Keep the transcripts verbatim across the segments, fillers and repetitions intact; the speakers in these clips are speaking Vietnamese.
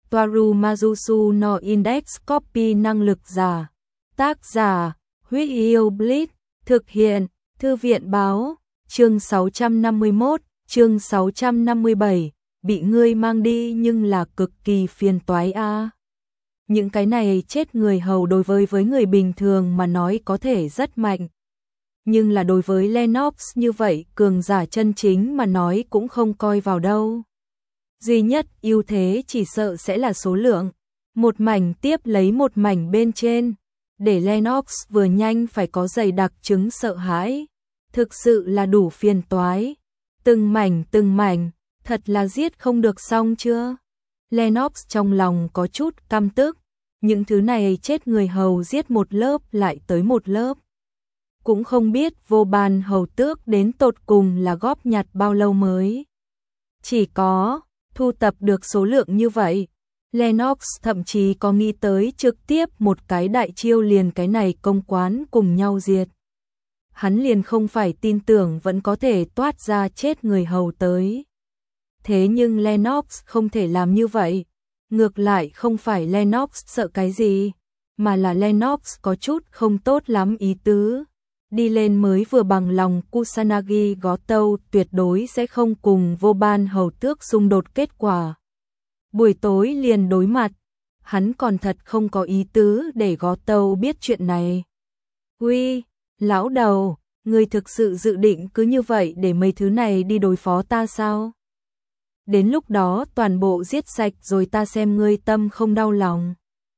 Toaru Majusu no Index Copy năng lực giả. Tác giả, Huyết Yêu Blitz, thực hiện, Thư viện báo, chương sáu trăm năm mươi mốt, chương sáu trăm năm mươi bảy, bị ngươi mang đi nhưng là cực kỳ phiền toái a. À. Những cái này chết người hầu đối với với người bình thường mà nói có thể rất mạnh. Nhưng là đối với Lennox như vậy cường giả chân chính mà nói cũng không coi vào đâu. Duy nhất ưu thế chỉ sợ sẽ là số lượng, một mảnh tiếp lấy một mảnh bên trên, để Lennox vừa nhanh phải có dày đặc chứng sợ hãi, thực sự là đủ phiền toái. Từng mảnh từng mảnh, thật là giết không được xong chưa? Lennox trong lòng có chút căm tức, những thứ này chết người hầu giết một lớp lại tới một lớp. Cũng không biết vô ban hầu tước đến tột cùng là góp nhặt bao lâu mới. Chỉ có thu tập được số lượng như vậy, Lennox thậm chí có nghĩ tới trực tiếp một cái đại chiêu liền cái này công quán cùng nhau diệt. Hắn liền không phải tin tưởng vẫn có thể toát ra chết người hầu tới. Thế nhưng Lennox không thể làm như vậy. Ngược lại không phải Lennox sợ cái gì, mà là Lennox có chút không tốt lắm ý tứ. Đi lên mới vừa bằng lòng Kusanagi Gó Tâu tuyệt đối sẽ không cùng vô ban hầu tước xung đột kết quả. Buổi tối liền đối mặt, hắn còn thật không có ý tứ để Gó Tâu biết chuyện này. Uy, lão đầu, ngươi thực sự dự định cứ như vậy để mấy thứ này đi đối phó ta sao? Đến lúc đó toàn bộ giết sạch rồi ta xem ngươi tâm không đau lòng.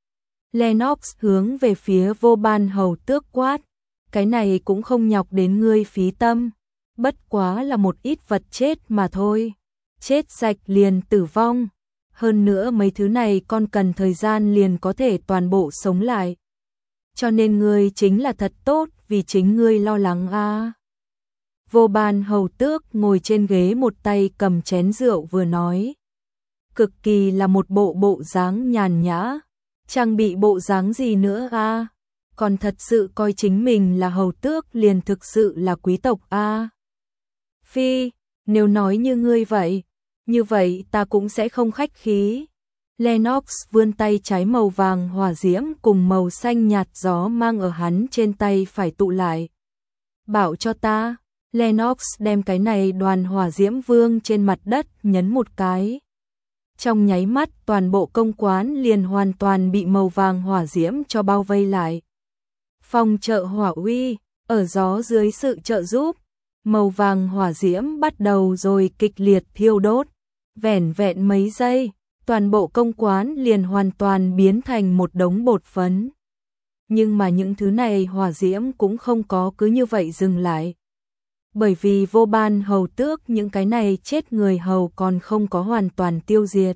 Lennox hướng về phía vô ban hầu tước quát. Cái này cũng không nhọc đến ngươi phí tâm, bất quá là một ít vật chết mà thôi, chết sạch liền tử vong, hơn nữa mấy thứ này con cần thời gian liền có thể toàn bộ sống lại. Cho nên ngươi chính là thật tốt vì chính ngươi lo lắng a. À. Vô ban hầu tước ngồi trên ghế một tay cầm chén rượu vừa nói. Cực kỳ là một bộ bộ dáng nhàn nhã, chẳng bị bộ dáng gì nữa a. À. Còn thật sự coi chính mình là hầu tước liền thực sự là quý tộc a. À. Phi, nếu nói như ngươi vậy, như vậy ta cũng sẽ không khách khí. Lennox vươn tay trái màu vàng hỏa diễm cùng màu xanh nhạt gió mang ở hắn trên tay phải tụ lại. Bảo cho ta, Lennox đem cái này đoàn hỏa diễm vương trên mặt đất nhấn một cái. Trong nháy mắt toàn bộ công quán liền hoàn toàn bị màu vàng hỏa diễm cho bao vây lại. Phong trợ hỏa uy, ở gió dưới sự trợ giúp, màu vàng hỏa diễm bắt đầu rồi kịch liệt thiêu đốt. Vẻn vẹn mấy giây, toàn bộ công quán liền hoàn toàn biến thành một đống bột phấn. Nhưng mà những thứ này hỏa diễm cũng không có cứ như vậy dừng lại. Bởi vì vô ban hầu tước những cái này chết người hầu còn không có hoàn toàn tiêu diệt.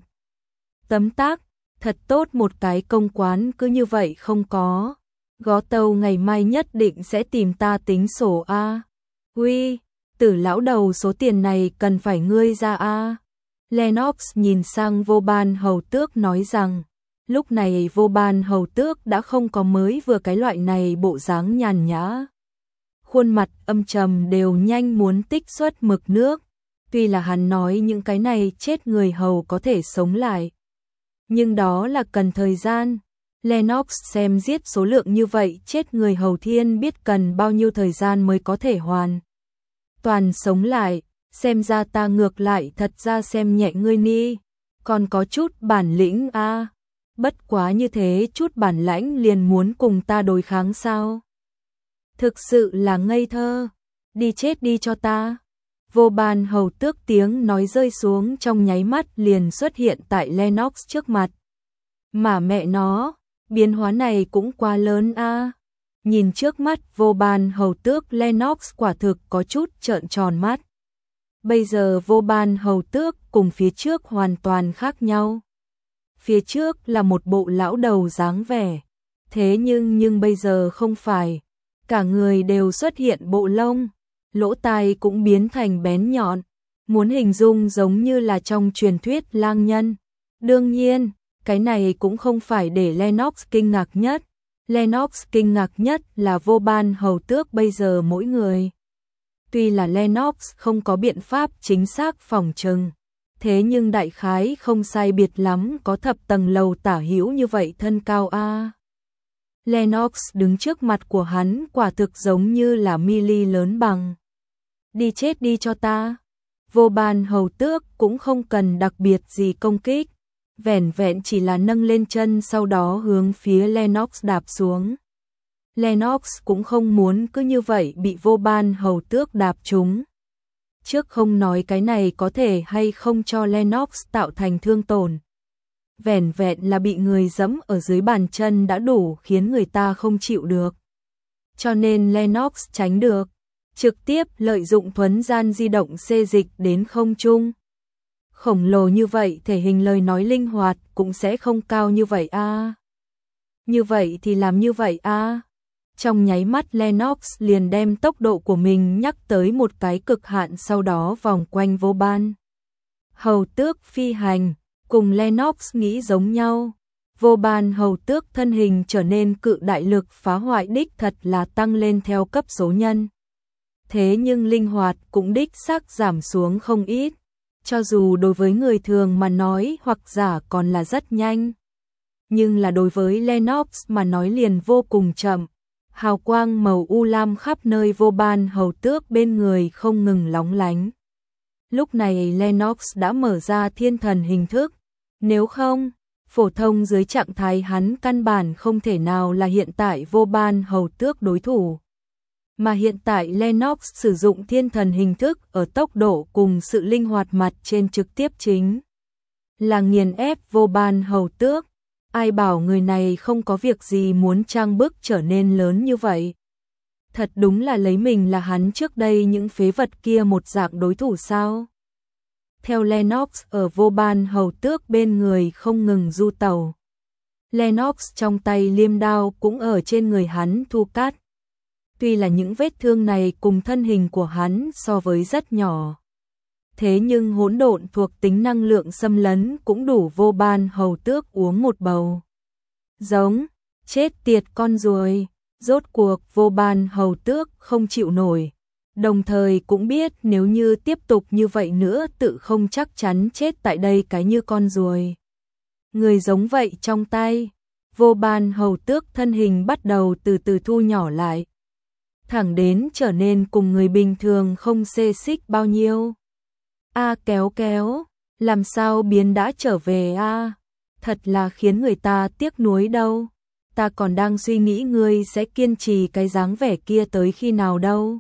Tấm tắc, thật tốt một cái công quán cứ như vậy không có. Gó Tâu ngày mai nhất định sẽ tìm ta tính sổ a. Uy, tử lão đầu số tiền này cần phải ngươi ra a. Lennox nhìn sang vô ban hầu tước nói rằng, lúc này vô ban hầu tước đã không có mới vừa cái loại này bộ dáng nhàn nhã. Khuôn mặt âm trầm đều nhanh muốn tích xuất mực nước, tuy là hắn nói những cái này chết người hầu có thể sống lại. Nhưng đó là cần thời gian. Lennox xem giết số lượng như vậy chết người hầu thiên biết cần bao nhiêu thời gian mới có thể hoàn toàn sống lại, xem ra ta ngược lại thật ra xem nhẹ ngươi ni, còn có chút bản lĩnh a. À. Bất quá như thế chút bản lãnh liền muốn cùng ta đối kháng sao? Thực sự là ngây thơ, đi chết đi cho ta. Vô ban hầu tước tiếng nói rơi xuống trong nháy mắt liền xuất hiện tại Lennox trước mặt. Mà mẹ nó, biến hóa này cũng quá lớn a. À. Nhìn trước mắt vô ban hầu tước Lennox quả thực có chút trợn tròn mắt. Bây giờ vô ban hầu tước cùng phía trước hoàn toàn khác nhau. Phía trước là một bộ lão đầu dáng vẻ. Thế nhưng nhưng bây giờ không phải. Cả người đều xuất hiện bộ lông. Lỗ tai cũng biến thành bén nhọn. Muốn hình dung giống như là trong truyền thuyết lang nhân. Đương nhiên, cái này cũng không phải để Lennox kinh ngạc nhất. Lennox kinh ngạc nhất là vô ban hầu tước bây giờ mỗi người. Tuy là Lennox không có biện pháp chính xác phòng trừng, Thế nhưng đại khái không sai biệt lắm có thập tầng lầu tả hữu như vậy thân cao a. Lennox đứng trước mặt của hắn quả thực giống như là Millie lớn bằng. Đi chết đi cho ta. Vô Ban hầu tước cũng không cần đặc biệt gì công kích, vẻn vẹn chỉ là nâng lên chân sau đó hướng phía Lennox đạp xuống. Lennox cũng không muốn cứ như vậy bị Vô Ban hầu tước đạp trúng. Trước không nói cái này có thể hay không cho Lennox tạo thành thương tổn. Vẻn vẹn là bị người giẫm ở dưới bàn chân đã đủ khiến người ta không chịu được. Cho nên Lennox tránh được, trực tiếp lợi dụng thuấn gian di động xê dịch đến không trung. Khổng lồ như vậy thể hình lời nói linh hoạt cũng sẽ không cao như vậy a. À. Như vậy thì làm như vậy a. À. Trong nháy mắt Lennox liền đem tốc độ của mình nhắc tới một cái cực hạn, sau đó vòng quanh Vô Ban hầu tước phi hành, cùng Lennox nghĩ giống nhau. Vô Ban hầu tước thân hình trở nên cự đại, lực phá hoại đích thật là tăng lên theo cấp số nhân. Thế nhưng linh hoạt cũng đích xác giảm xuống không ít, cho dù đối với người thường mà nói hoặc giả còn là rất nhanh. Nhưng là đối với Lennox mà nói liền vô cùng chậm. Hào quang màu u lam khắp nơi Vô Ban hầu tước bên người không ngừng lóng lánh. Lúc này Lennox đã mở ra thiên thần hình thức, nếu không, phổ thông dưới trạng thái hắn căn bản không thể nào là hiện tại Vô Ban hầu tước đối thủ. Mà hiện tại Lennox sử dụng thiên thần hình thức ở tốc độ cùng sự linh hoạt mặt trên trực tiếp chính là nghiền ép Vô Ban hầu tước. Ai bảo người này không có việc gì muốn trang bức trở nên lớn như vậy. Thật đúng là lấy mình là hắn trước đây những phế vật kia một dạng đối thủ sao. Theo Lennox ở Vô Ban hầu tước bên người không ngừng du tàu. Lennox trong tay liêm đao cũng ở trên người hắn thu cát. Tuy là những vết thương này cùng thân hình của hắn so với rất nhỏ. Thế nhưng hỗn độn thuộc tính năng lượng xâm lấn cũng đủ Vô Ban hầu tước uống một bầu. Giống, chết tiệt con ruồi, rốt cuộc Vô Ban hầu tước không chịu nổi. Đồng thời cũng biết nếu như tiếp tục như vậy nữa tự không chắc chắn chết tại đây cái như con ruồi. Người giống vậy trong tay, Vô Ban hầu tước thân hình bắt đầu từ từ thu nhỏ lại. Thẳng đến trở nên cùng người bình thường không xê xích bao nhiêu. A à, kéo kéo, làm sao biến đã trở về a? À? Thật là khiến người ta tiếc nuối đâu. Ta còn đang suy nghĩ ngươi sẽ kiên trì cái dáng vẻ kia tới khi nào đâu.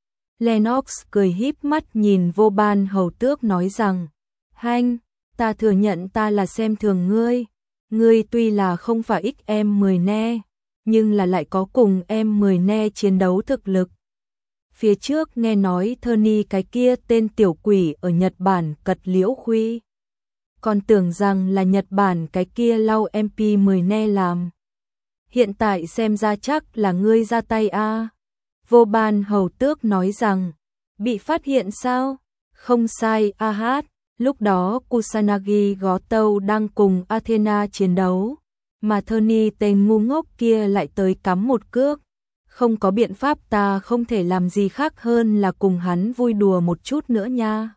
Lennox cười híp mắt nhìn Vô Ban hầu tước nói rằng, Hanh, ta thừa nhận ta là xem thường ngươi. Ngươi tuy là không phải ích em mười ne, nhưng là lại có cùng em mười ne chiến đấu thực lực. Phía trước nghe nói Tony cái kia tên tiểu quỷ ở Nhật Bản cật liễu khuy. Còn tưởng rằng là Nhật Bản cái kia lau em pê mười ne làm. Hiện tại xem ra chắc là ngươi ra tay a. À. Vô Ban hầu tước nói rằng, bị phát hiện sao? Không sai a hát. Lúc đó Kusanagi Gó Tâu đang cùng Athena chiến đấu, mà Tony tên ngu ngốc kia lại tới cắm một cước. Không có biện pháp, ta không thể làm gì khác hơn là cùng hắn vui đùa một chút nữa nha.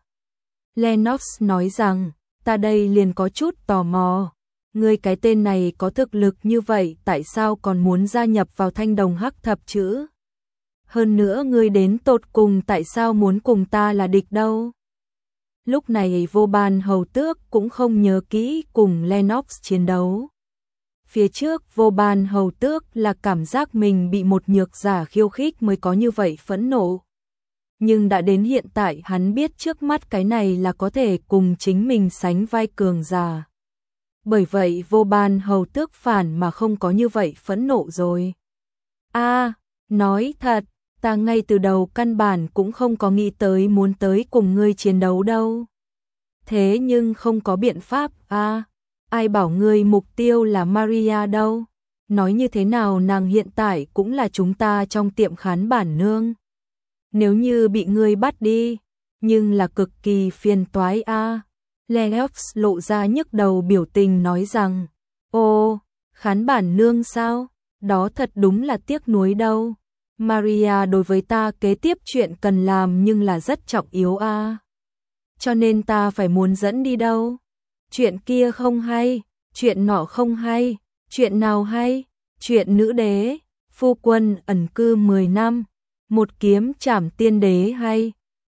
Lennox nói rằng, ta đây liền có chút tò mò. Ngươi cái tên này có thực lực như vậy tại sao còn muốn gia nhập vào thanh đồng hắc thập chữ? Hơn nữa ngươi đến tột cùng tại sao muốn cùng ta là địch đâu? Lúc này Vô Ban hầu tước cũng không nhớ kỹ cùng Lennox chiến đấu. Phía trước Vô Ban hầu tước là cảm giác mình bị một nhược giả khiêu khích mới có như vậy phẫn nộ. Nhưng đã đến hiện tại hắn biết trước mắt cái này là có thể cùng chính mình sánh vai cường giả. Bởi vậy Vô Ban hầu tước phản mà không có như vậy phẫn nộ rồi. A, à, nói thật, ta ngay từ đầu căn bản cũng không có nghĩ tới muốn tới cùng ngươi chiến đấu đâu. Thế nhưng không có biện pháp a. À, ai bảo ngươi mục tiêu là Maria đâu? Nói như thế nào nàng hiện tại cũng là chúng ta trong tiệm khán bản nương. Nếu như bị ngươi bắt đi, nhưng là cực kỳ phiền toái a. À. Lennox lộ ra nhức đầu biểu tình nói rằng, ô, khán bản nương sao? Đó thật đúng là tiếc nuối đâu. Maria đối với ta kế tiếp chuyện cần làm nhưng là rất trọng yếu a. À. cho nên ta phải muốn dẫn đi đâu. Chuyện kia không hay, chuyện nọ không hay, chuyện nào hay? Chuyện nữ đế, phu quân ẩn cư mười năm, một kiếm trảm tiên đế hay,